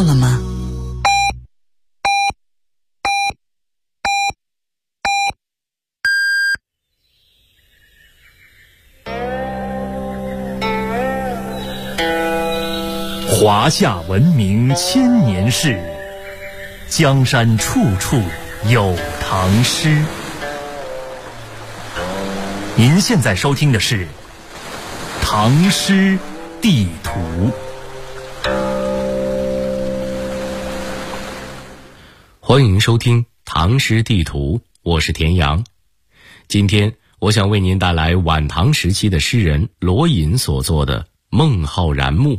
到了吗？ 华夏文明千年事，江山处处有唐诗。您现在收听的是《唐诗地图》。 欢迎收听《唐诗地图》，我是田阳。今天我想为您带来晚唐时期的诗人罗隐所作的《孟浩然墓》。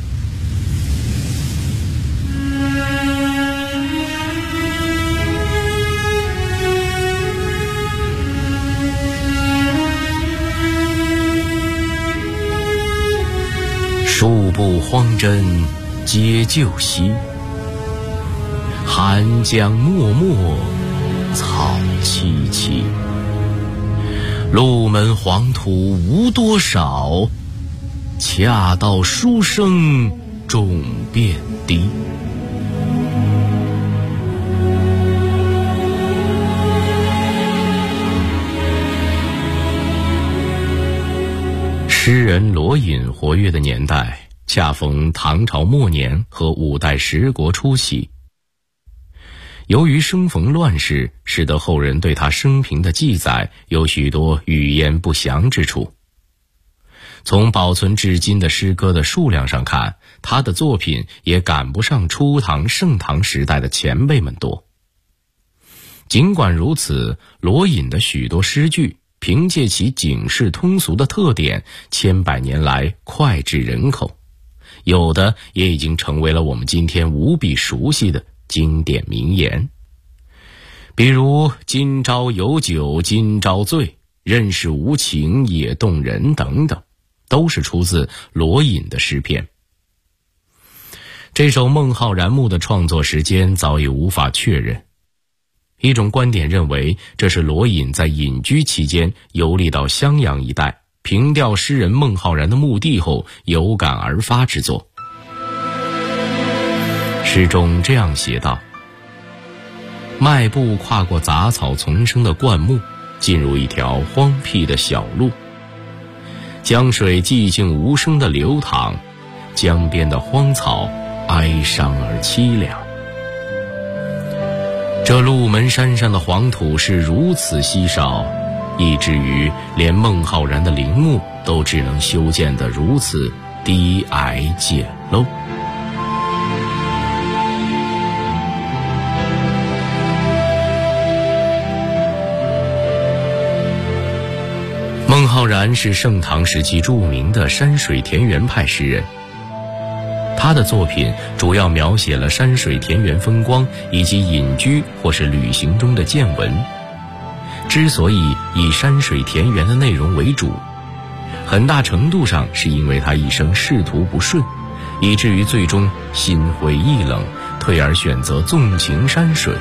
数部荒针皆旧稀，寒江脉脉草萋萋。鹿门黄土无多少，恰到书生众遍地。诗人罗隐活跃的年代恰逢唐朝末年和五代十国初期。由于生逢乱世，使得后人对他生平的记载有许多语焉不详之处。从保存至今的诗歌的数量上看，他的作品也赶不上初唐盛唐时代的前辈们多。尽管如此，罗隐的许多诗句凭借其警示通俗的特点，千百年来脍炙人口，有的也已经成为了我们今天无比熟悉的经典名言。比如今朝有酒今朝醉，任是无情也动人等等，都是出自罗隐的诗篇。这首《孟浩然墓》的创作时间早已无法确认。一种观点认为，这是罗隐在隐居期间游历到襄阳一带，凭吊诗人孟浩然的墓地后有感而发之作。诗中这样写道：迈步跨过杂草丛生的灌木，进入一条荒僻的小路。江水寂静无声地流淌，江边的荒草哀伤而凄凉。这鹿门山上的黄土是如此稀少，以至于连孟浩然的陵墓都只能修建得如此低矮简陋。孟浩然是盛唐时期著名的山水田园派诗人，他的作品主要描写了山水田园风光以及隐居或是旅行中的见闻。之所以以山水田园的内容为主，很大程度上是因为他一生仕途不顺，以至于最终心灰意冷，退而选择纵情山水。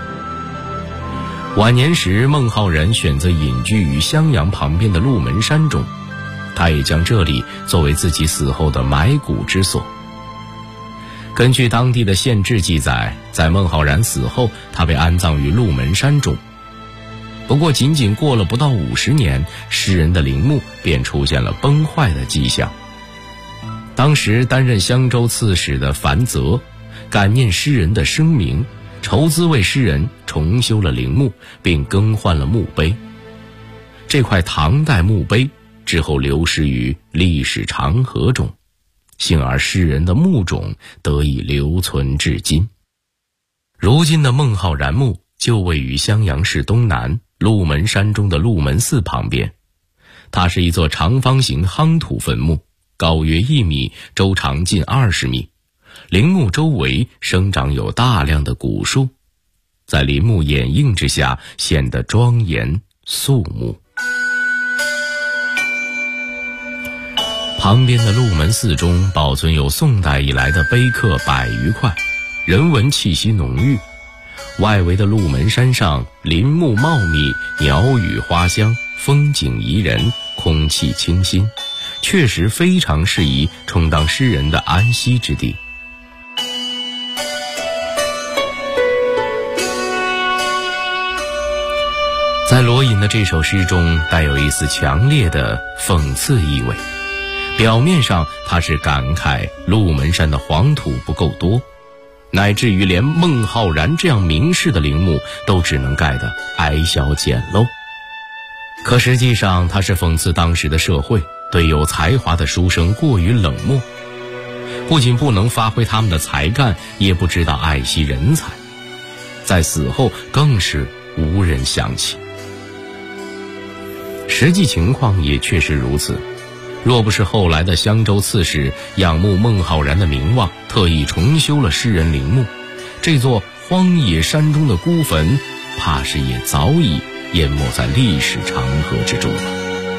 晚年时，孟浩然选择隐居于襄阳旁边的鹿门山中，他也将这里作为自己死后的埋骨之所。根据当地的县志记载，在孟浩然死后，他被安葬于鹿门山中。不过仅仅过了不到50年，诗人的陵墓便出现了崩坏的迹象。当时担任襄州刺史的樊泽感念诗人的声名，筹资为诗人重修了陵墓，并更换了墓碑。这块唐代墓碑之后流失于历史长河中，幸而诗人的墓冢得以留存至今。如今的孟浩然墓就位于襄阳市东南鹿门山中的鹿门寺旁边，它是一座长方形夯土坟墓，高约1米，周长近20米。陵墓周围生长有大量的古树，在林木掩映之下显得庄严肃穆。旁边的鹿门寺中保存有宋代以来的碑刻100余块，人文气息浓郁。外围的鹿门山上林木茂密，鸟语花香，风景宜人，空气清新，确实非常适宜充当诗人的安息之地。 在罗隐的这首诗中带有一丝强烈的讽刺意味。表面上他是感慨鹿门山的黄土不够多，乃至于连孟浩然这样名士的陵墓都只能盖得矮小简陋。可实际上他是讽刺当时的社会对有才华的书生过于冷漠，不仅不能发挥他们的才干，也不知道爱惜人才，在死后更是无人想起。实际情况也确实如此，若不是后来的襄州刺史仰慕孟浩然的名望，特意重修了诗人陵墓，这座荒野山中的孤坟怕是也早已淹没在历史长河之中了。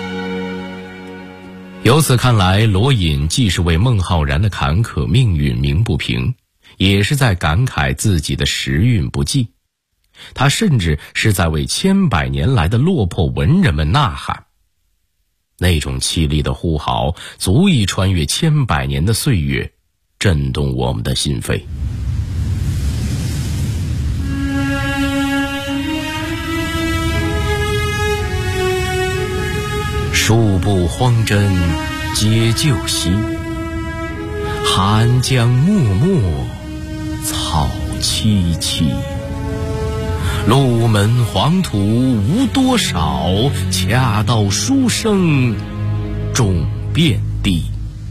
由此看来，罗隐既是为孟浩然的坎坷命运鸣不平，也是在感慨自己的时运不济。他甚至是在为千百年来的落魄文人们呐喊，那种凄厉的呼号足以穿越千百年的岁月，震动我们的心扉。数部荒针皆旧稀，寒江脉脉草萋萋。鹿门黄土无多少，恰到书生种遍地。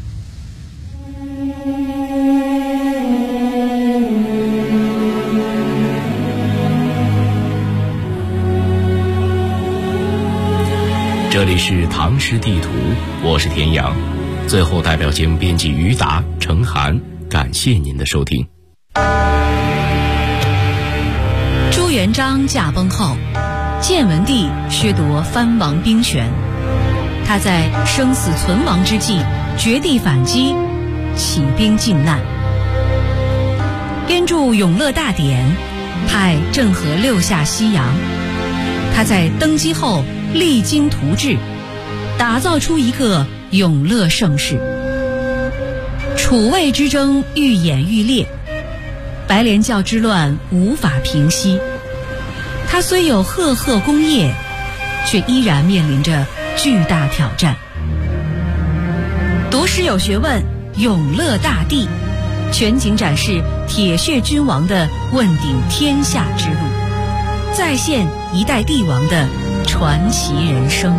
这里是唐诗地图，我是田阳。最后代表节目编辑于达、程涵，感谢您的收听。 朱元璋驾崩后，建文帝削夺藩王兵权，他在生死存亡之际绝地反击，起兵靖难，编著《永乐大典》，派郑和六下西洋。他在登基后励精图治，打造出一个永乐盛世。楚魏之争愈演愈烈，白莲教之乱无法平息。他虽有赫赫功业，却依然面临着巨大挑战。读诗有学问，永乐大帝全景展示铁血君王的问鼎天下之路，再现一代帝王的传奇人生。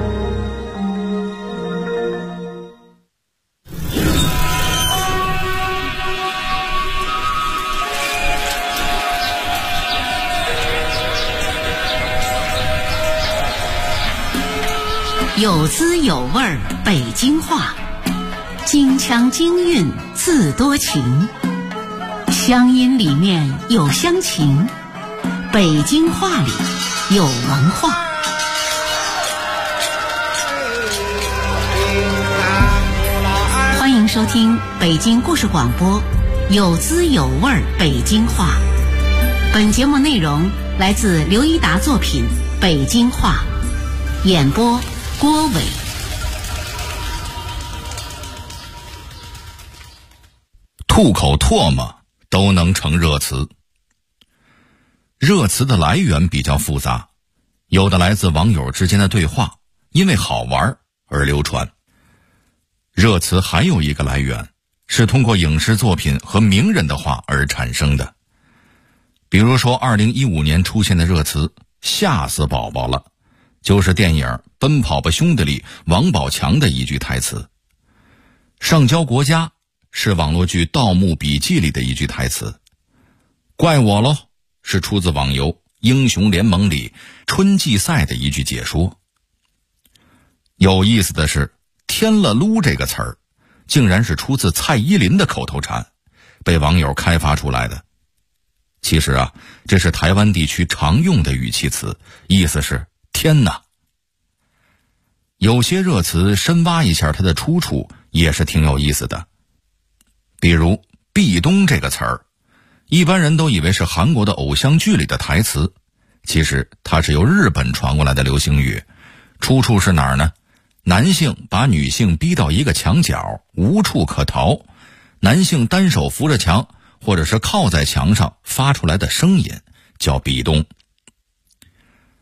有滋有味儿北京话，京腔京韵字多情，乡音里面有乡情，北京话里有文化。欢迎收听北京故事广播有滋有味儿北京话。本节目内容来自刘一达作品《北京话》，演播郭伟。 吐口唾沫都能成热词。热词的来源比较复杂，有的来自网友之间的对话，因为好玩而流传。热词还有一个来源是通过影视作品和名人的话而产生的。比如说2015年出现的热词吓死宝宝了，就是电影《奔跑吧兄弟》里王宝强的一句台词。上交国家是网络剧《盗墓笔记》里的一句台词。怪我喽是出自网游《英雄联盟》里春季赛的一句解说。有意思的是，天了噜这个词儿竟然是出自蔡依林的口头禅，被网友开发出来的。其实啊，这是台湾地区常用的语气词，意思是天哪。有些热词深挖一下它的出处也是挺有意思的。比如壁咚这个词儿，一般人都以为是韩国的偶像剧里的台词，其实它是由日本传过来的流行语。出处是哪儿呢？男性把女性逼到一个墙角，无处可逃，男性单手扶着墙或者是靠在墙上发出来的声音叫壁咚。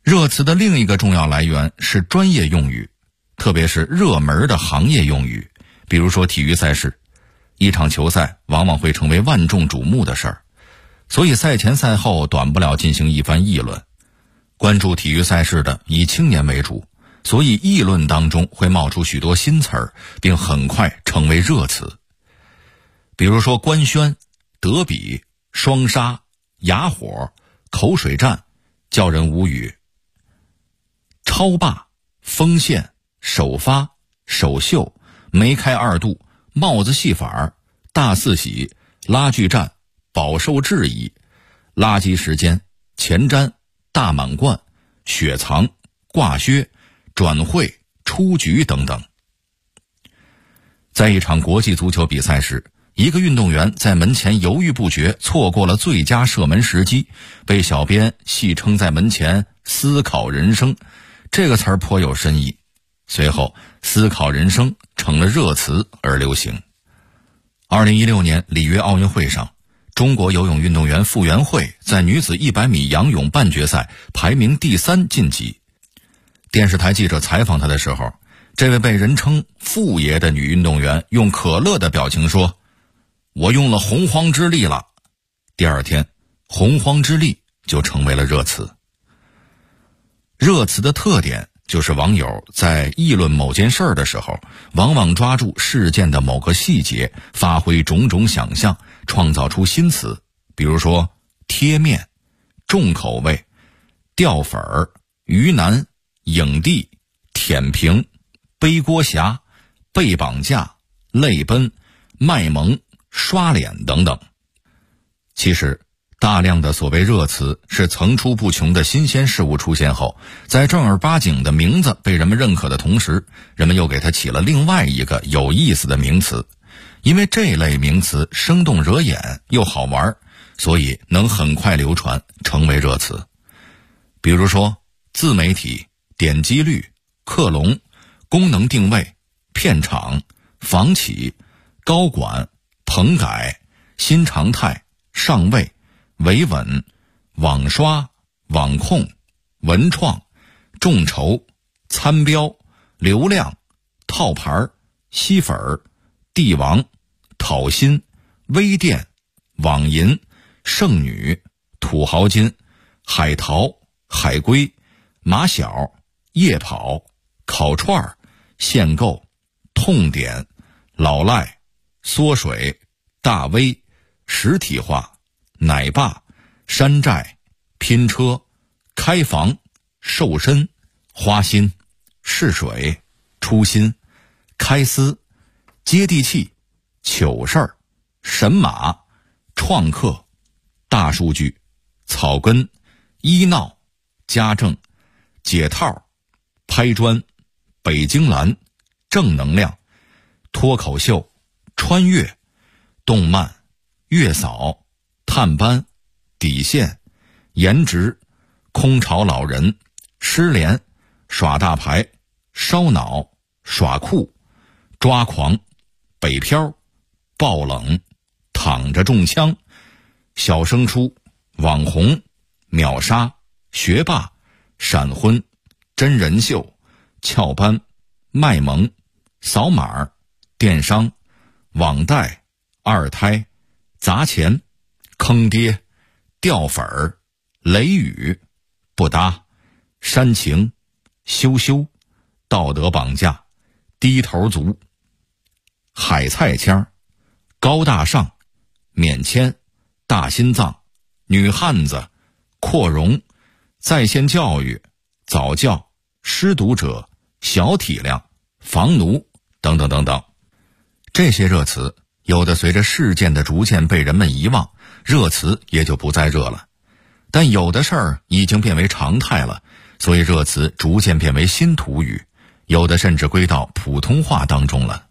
热词的另一个重要来源是专业用语，特别是热门的行业用语，比如说体育赛事，一场球赛往往会成为万众瞩目的事儿，所以赛前赛后短不了进行一番议论。关注体育赛事的以青年为主，所以议论当中会冒出许多新词儿，并很快成为热词。比如说官宣、德比、双杀、哑火、口水战，叫人无语。超霸、锋线、首发、首秀、梅开二度、帽子戏法、大四喜、拉锯战、饱受质疑、垃圾时间、前瞻、大满贯、雪藏、挂靴、转会、出局等等。在一场国际足球比赛时，一个运动员在门前犹豫不决，错过了最佳射门时机，被小编戏称在门前思考人生，这个词儿颇有深意。随后思考人生成了热词而流行。2016年里约奥运会上，中国游泳运动员傅园慧在女子100米仰泳半决赛排名第3晋级。电视台记者采访她的时候，这位被人称傅爷的女运动员用可乐的表情说，我用了洪荒之力了。第二天，洪荒之力就成为了热词。热词的特点就是网友在议论某件事儿的时候，往往抓住事件的某个细节，发挥种种想象，创造出新词，比如说贴面、重口味、掉粉儿、鱼腩、影帝、舔屏、背锅侠、被绑架、泪奔、卖萌、刷脸等等。其实大量的所谓热词是层出不穷的新鲜事物出现后，在正儿八经的名字被人们认可的同时，人们又给它起了另外一个有意思的名词。因为这类名词生动惹眼又好玩，所以能很快流传成为热词。比如说自媒体、点击率、克隆、功能定位、片场、房企、高管、棚改、新常态、上位、维稳、网刷、网控、文创、众筹、参标、流量、套牌、吸粉、帝王、讨薪、微店、网银、剩女、土豪金、海淘、海龟、马小、夜跑、烤串、限购、痛点、老赖、缩水、大 V、实体化、奶爸、山寨、拼车、开房、瘦身、花心、试水、初心、开司、接地气、糗事儿、神马、创客、大数据、草根、医闹、家政、解套、拍砖、北京蓝、正能量、脱口秀、穿越、动漫、月嫂、探班、底线、颜值、空巢老人、失联、耍大牌、烧脑、耍酷、抓狂、北漂、爆冷、躺着中枪、小升初、网红、秒杀、学霸、闪婚、真人秀、翘班、卖萌、扫码、电商、网贷、二胎、砸钱、坑爹、掉粉儿、雷雨、不搭、煽情、羞羞、道德绑架、低头族、海菜腔、高大上、免签、大心脏、女汉子、扩容、在线教育、早教、失独者、小体量、房奴等等等等。这些热词有的随着事件的逐渐被人们遗忘，热词也就不再热了，但有的事儿已经变为常态了，所以热词逐渐变为新土语，有的甚至归到普通话当中了。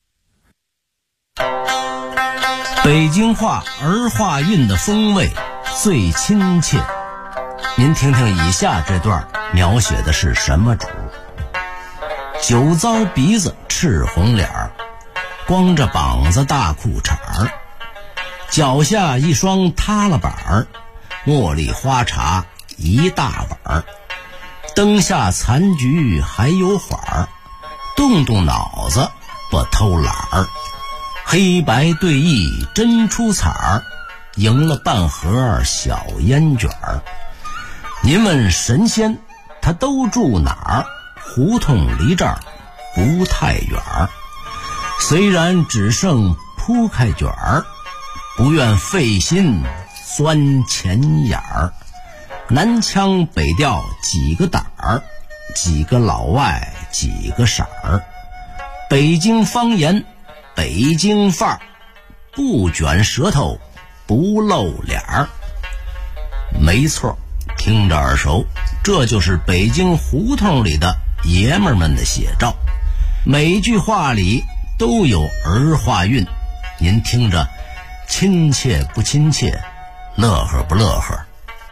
北京话儿化韵的风味最亲切，您听听以下这段描写的是什么主？酒糟鼻子赤红脸儿，光着膀子大裤衩儿，脚下一双塌了板儿，茉莉花茶一大碗儿， 灯下残局还有缓儿，动动脑子不偷懒儿。黑白对弈真出彩儿，赢了半盒小烟卷儿。您问神仙他都住哪儿？胡同离这儿不太远儿。虽然只剩铺开卷儿，不愿费心钻钱眼儿。南腔北调几个胆儿，几个老外几个色儿。北京方言北京范儿，不卷舌头不露脸儿。没错，听着耳熟，这就是北京胡同里的爷们儿们的写照。每一句话里都有儿化韵，您听着亲切不亲切，乐呵不乐呵？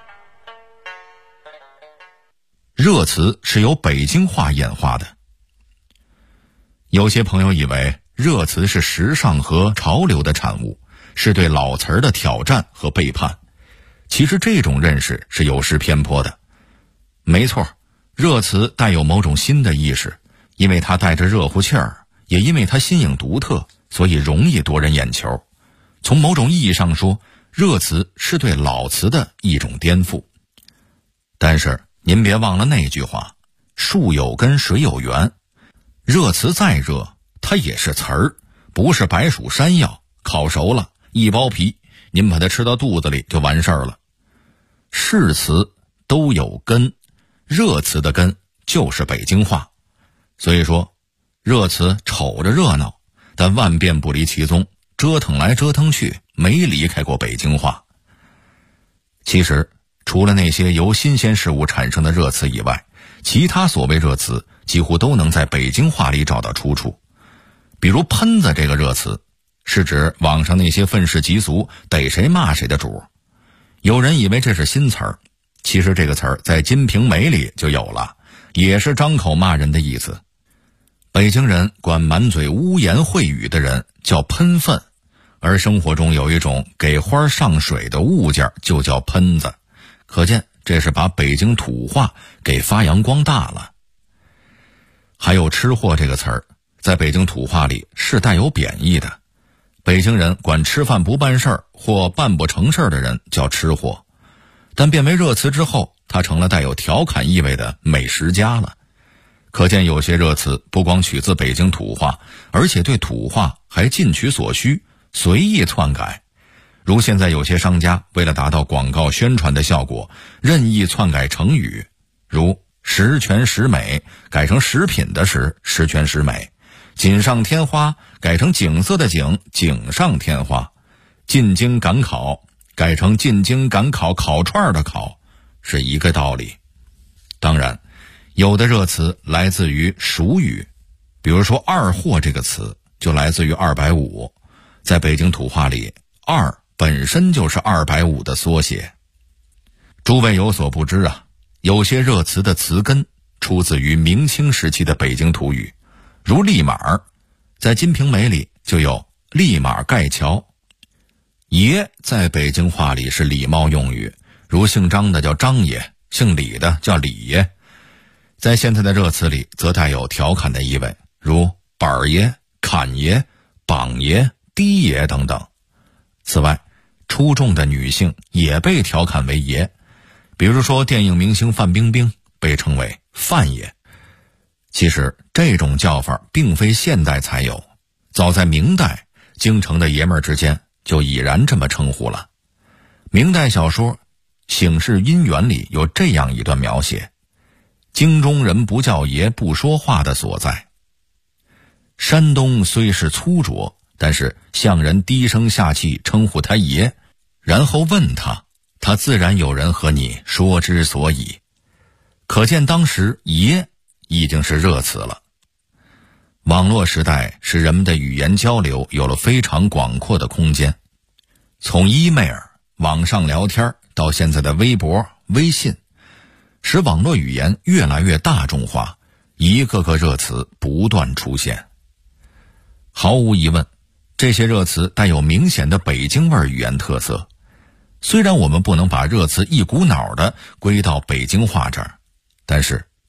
热词是由北京话演化的。有些朋友以为热词是时尚和潮流的产物，是对老词儿的挑战和背叛。其实这种认识是有失偏颇的。没错，热词带有某种新的意识，因为它带着热乎气儿，也因为它新颖独特，所以容易夺人眼球。从某种意义上说，热词是对老词的一种颠覆。但是您别忘了那句话，树有根水有源。热词再热，它也是词儿，不是白薯山药，烤熟了一包皮，您把它吃到肚子里就完事儿了。是词都有根，热词的根就是北京话。所以说，热词瞅着热闹，但万变不离其宗，折腾来折腾去，没离开过北京话。其实除了那些由新鲜事物产生的热词以外，其他所谓热词几乎都能在北京话里找到出处。比如喷子这个热词，是指网上那些愤世嫉俗逮谁骂谁的主。有人以为这是新词儿，其实这个词儿在《金瓶梅》里就有了，也是张口骂人的意思。北京人管满嘴污言秽语的人叫喷粪，而生活中有一种给花上水的物件就叫喷子，可见这是把北京土话给发扬光大了。还有吃货这个词儿，在北京土话里是带有贬义的。北京人管吃饭不办事儿或办不成事儿的人叫吃货，但变为热词之后，它成了带有调侃意味的美食家了。可见有些热词不光取自北京土话，而且对土话还尽取所需，随意篡改。如现在有些商家为了达到广告宣传的效果，任意篡改成语，如十全十美改成食品的食，十全十美；锦上添花改成景色的景，锦上添花；进京赶考改成进京赶考，烤串的烤，是一个道理。当然有的热词来自于蜀语，比如说二货这个词就来自于250，在北京土话里，二本身就是250的缩写。诸位有所不知啊，有些热词的词根出自于明清时期的北京土语，如立马，在《金瓶梅》里就有立马盖桥。爷在北京话里是礼貌用语，如姓张的叫张爷，姓李的叫李爷。在现在的热词里则带有调侃的意味，如板爷、侃爷、榜爷、低爷等等。此外，出众的女性也被调侃为爷，比如说电影明星范冰冰被称为范爷。其实这种叫法并非现代才有，早在明代，京城的爷们儿之间就已然这么称呼了。明代小说《醒世姻缘》里有这样一段描写：京中人不叫爷不说话的所在。山东虽是粗拙，但是向人低声下气称呼他爷，然后问他，他自然有人和你说之所以。可见当时爷已经是热词了。网络时代使人们的语言交流有了非常广阔的空间，从 email 网上聊天到现在的微博、微信，使网络语言越来越大众化，一个个热词不断出现。毫无疑问，这些热词带有明显的北京味语言特色。虽然我们不能把热词一股脑的归到北京话这儿，但是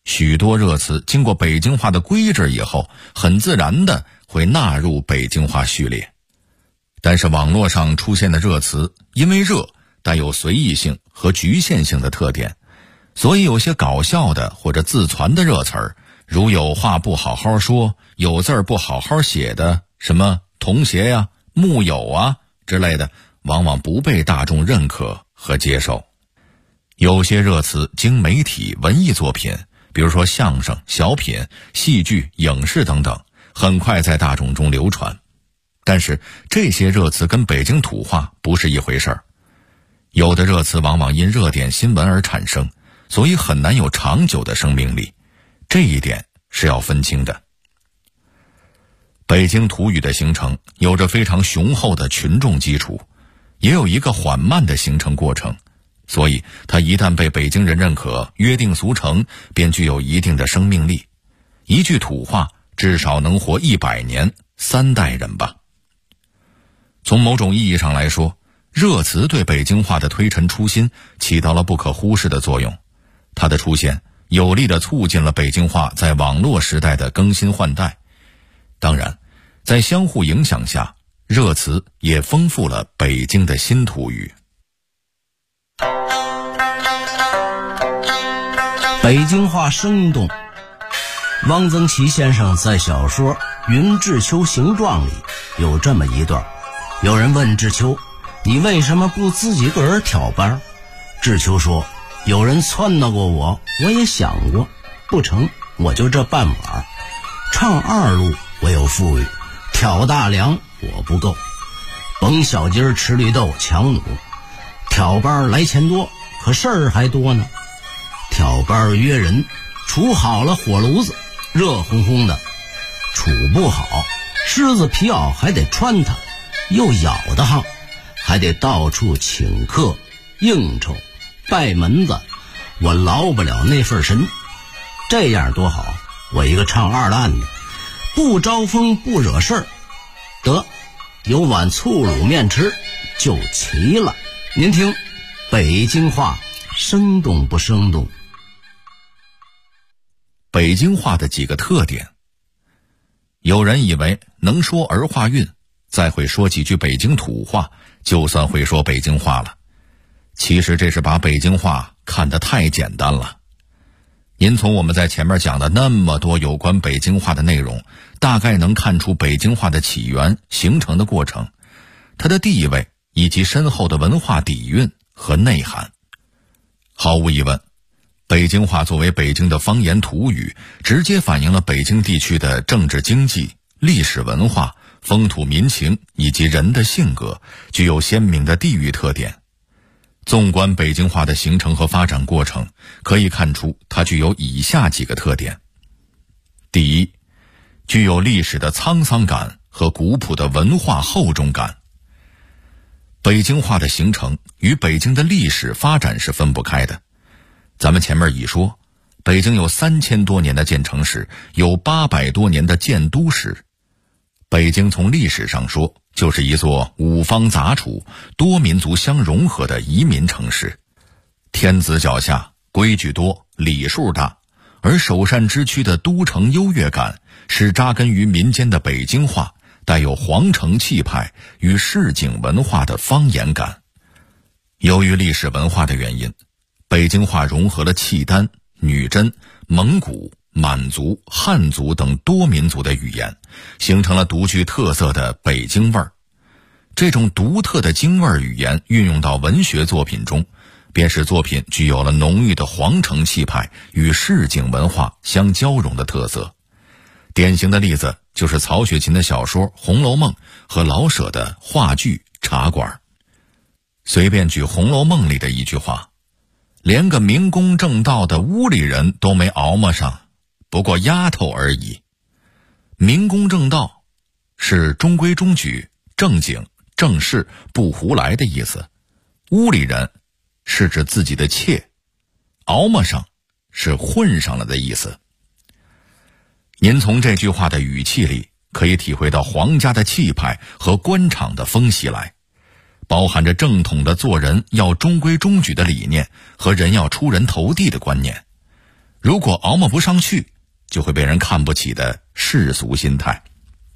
许多热词经过北京话的规制以后，很自然的会纳入北京话序列。但是网络上出现的热词，因为热带有随意性和局限性的特点，所以有些搞笑的或者自传的热词儿，如有话不好好说，有字儿不好好写的，什么童鞋呀、木有啊之类的，往往不被大众认可和接受。有些热词经媒体、文艺作品，比如说相声、小品、戏剧、影视等等，很快在大众中流传。但是这些热词跟北京土话不是一回事儿。有的热词往往因热点新闻而产生，所以很难有长久的生命力，这一点是要分清的。北京土语的形成有着非常雄厚的群众基础，也有一个缓慢的形成过程，所以它一旦被北京人认可，约定俗成，便具有一定的生命力。一句土话至少能活100年，3代人吧。从某种意义上来说，热词对北京话的推陈出新起到了不可忽视的作用。它的出现有力地促进了北京话在网络时代的更新换代。当然，在相互影响下，热词也丰富了北京的新土语。 北京话生动。汪曾祺先生在小说《云志秋行状》里有这么一段，有人问志秋，你为什么不自己个儿挑班？志秋说，有人撺掇过我，我也想过，不成，我就这半碗。唱二路我有富裕，挑大梁我不够，甭小鸡儿吃绿豆抢弩，挑班来钱多，可事儿还多呢。挑班约人，处好了火炉子，热烘烘的；处不好，狮子皮袄还得穿它，又咬得慌，还得到处请客应酬拜门子，我劳不了那份神。这样多好，我一个唱二烂的，不招风不惹事儿，得有碗醋卤面吃就齐了。您听北京话生动不生动？ 北京话的几个特点，有人以为能说儿化韵，再会说几句北京土话，就算会说北京话了。其实这是把北京话看得太简单了。您从我们在前面讲的那么多有关北京话的内容，大概能看出北京话的起源、形成的过程，它的地位以及深厚的文化底蕴和内涵。毫无疑问，北京话作为北京的方言土语，直接反映了北京地区的政治经济、历史文化、风土民情以及人的性格，具有鲜明的地域特点。纵观北京话的形成和发展过程，可以看出它具有以下几个特点。第一，具有历史的沧桑感和古朴的文化厚重感。北京话的形成与北京的历史发展是分不开的。咱们前面已说，北京有3000多年的建城史，有800多年的建都史。北京从历史上说，就是一座五方杂处、多民族相融合的移民城市。天子脚下，规矩多，礼数大，而首善之区的都城优越感，使扎根于民间的北京话带有皇城气派与市井文化的方言感。由于历史文化的原因，北京话融合了契丹、女真、蒙古、满族、汉族等多民族的语言，形成了独具特色的北京味儿。这种独特的京味儿语言运用到文学作品中，便使作品具有了浓郁的皇城气派与市井文化相交融的特色。典型的例子就是曹雪芹的小说《红楼梦》和老舍的话剧《茶馆》。随便举《红楼梦》里的一句话，连个明公正道的屋里人都没熬摸上，不过丫头而已。明公正道是中规中矩、正经、正式、不胡来的意思，屋里人是指自己的妾，熬摸上是混上了的意思。您从这句话的语气里可以体会到皇家的气派和官场的风袭来，包含着正统的做人要中规中矩的理念和人要出人头地的观念。 如果熬磨不上去，就会被人看不起的世俗心态。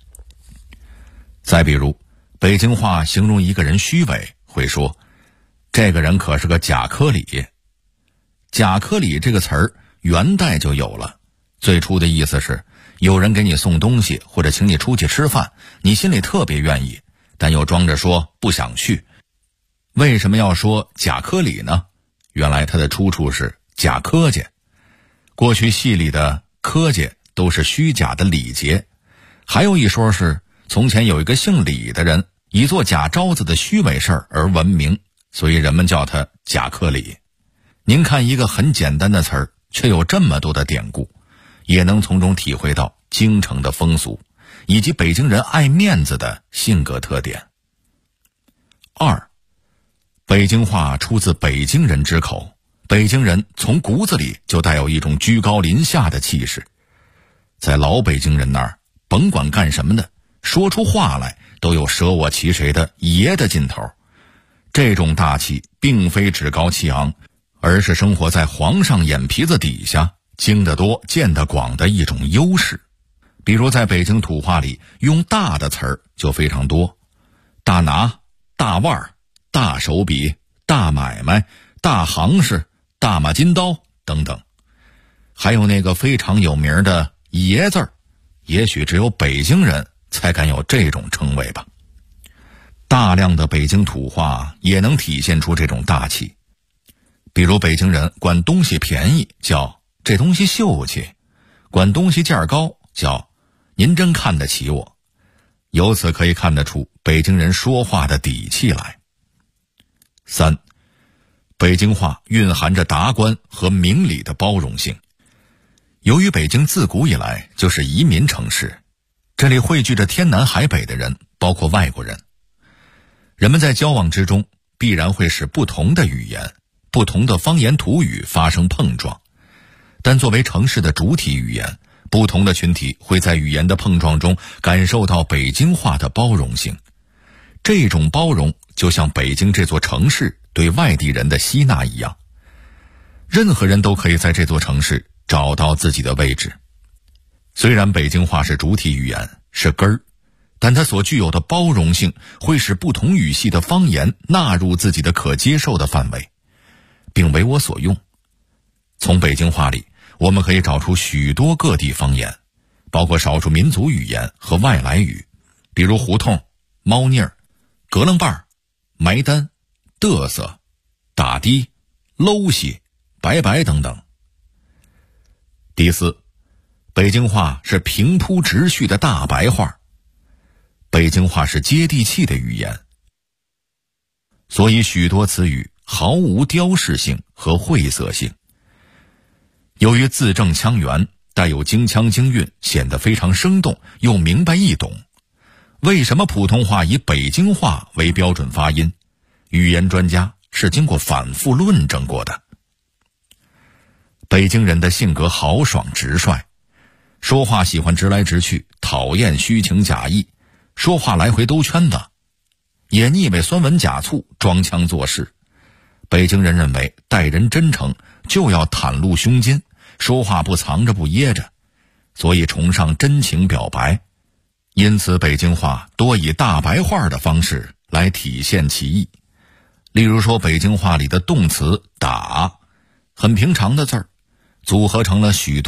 再比如，北京话形容一个人虚伪，会说这个人可是个假科里。假科里这个词儿元代就有了，最初的意思是有人给你送东西或者请你出去吃饭，你心里特别愿意，但又装着说不想去。为什么要说假科里呢？原来它的出处是假科节。过去戏里的科节都是虚假的礼节。还有一说是从前有一个姓李的人以做假招子的虚伪事儿而闻名，所以人们叫他假科里。您看一个很简单的词儿，却有这么多的典故，也能从中体会到京城的风俗，以及北京人爱面子的性格特点。二，北京话出自北京人之口，北京人从骨子里就带有一种居高临下的气势。在老北京人那儿，甭管干什么的，说出话来都有舍我其谁的爷的劲头。这种大气并非趾高气昂，而是生活在皇上眼皮子底下，经得多见得广的一种优势。比如在北京土话里，用大的词儿就非常多，大拿、大腕、大手笔、大买卖、大行市、大马金刀等等。还有那个非常有名的爷字儿，也许只有北京人才敢有这种称谓吧。大量的北京土话也能体现出这种大气。比如北京人管东西便宜叫这东西秀气，管东西价高叫您真看得起我。由此可以看得出北京人说话的底气来。三，北京话蕴含着达观和明理的包容性。由于北京自古以来就是移民城市，这里汇聚着天南海北的人，包括外国人。人们在交往之中必然会使不同的语言、不同的方言土语发生碰撞，但作为城市的主体语言，不同的群体会在语言的碰撞中感受到北京话的包容性。这种包容就像北京这座城市对外地人的吸纳一样，任何人都可以在这座城市找到自己的位置。虽然北京话是主体语言，是根儿，但它所具有的包容性会使不同语系的方言纳入自己的可接受的范围，并为我所用。从北京话里，我们可以找出许多各地方言，包括少数民族语言和外来语，比如胡同、猫腻儿、格楞瓣、埋单、嘚瑟、打的、搂西、拜拜等等。第四，北京话是平铺直叙的大白话。北京话是接地气的语言，所以许多词语毫无雕饰性和晦涩性。由于字正腔圆，带有京腔京韵，显得非常生动又明白易懂。为什么普通话以北京话为标准发音？语言专家是经过反复论证过的。北京人的性格豪爽直率，说话喜欢直来直去，讨厌虚情假意，说话来回兜圈子，也腻味酸文假醋，装腔作势。北京人认为待人真诚就要袒露胸襟，说话不藏着不掖着，所以崇尚真情表白。因此北京话多以大白话的方式来体现其意。例如说北京话里的动词打，很平常的字儿，组合成了许多